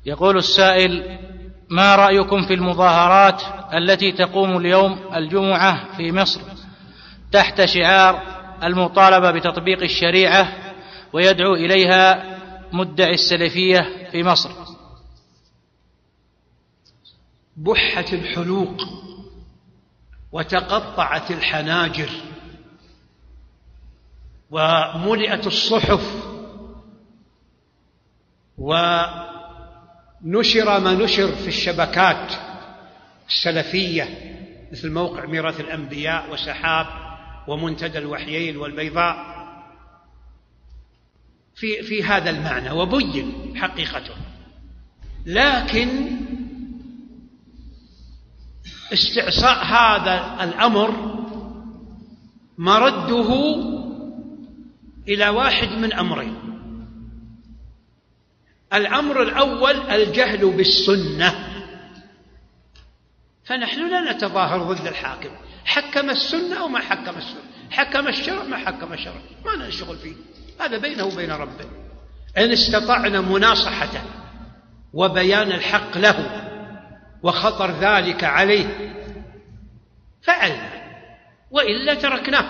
يقول السائل: ما رأيكم في المظاهرات التي تقوم اليوم الجمعة في مصر تحت شعار المطالبة بتطبيق الشريعة ويدعو إليها مدعي السلفية في مصر؟ بحت الحلوق وتقطعت الحناجر وملئت الصحف ونشر ما نشر في الشبكات السلفية مثل موقع ميراث الأنبياء وسحاب ومنتدى الوحيين والبيضاء في هذا المعنى وبين حقيقته، لكن استعصاء هذا الأمر مرده إلى واحد من أمرين. الأمر الأول الجهل بالسنة، فنحن لا نتظاهر ضد الحاكم، حكم السنة أو ما حكم السنة، حكم الشرع ما حكم الشرع، ما نشغل فيه، هذا بينه وبين ربه. إن استطعنا مناصحته وبيان الحق له وخطر ذلك عليه فعلنا، وإلا تركناه.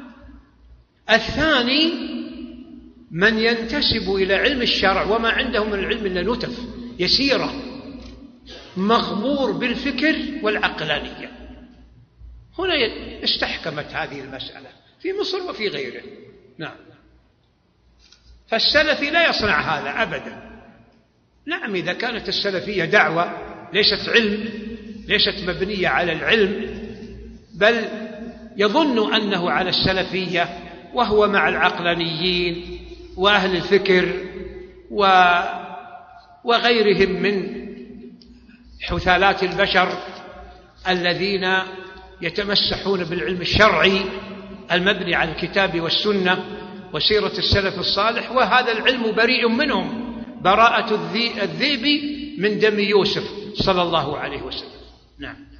الثاني من ينتسب إلى علم الشرع وما عنده من العلم إلا نتف يسيرة، مغمور بالفكر والعقلانية. هنا استحكمت هذه المسألة في مصر وفي غيره. نعم، فالسلفي لا يصنع هذا أبدا. نعم، إذا كانت السلفية دعوة ليست علم، ليست مبنية على العلم، بل يظن أنه على السلفية وهو مع العقلانيين وأهل الفكر وغيرهم من حثالات البشر الذين يتمسحون بالعلم الشرعي المبني على الكتاب والسنة وسيرة السلف الصالح، وهذا العلم بريء منهم براءة الذئب من دم يوسف صلى الله عليه وسلم. نعم.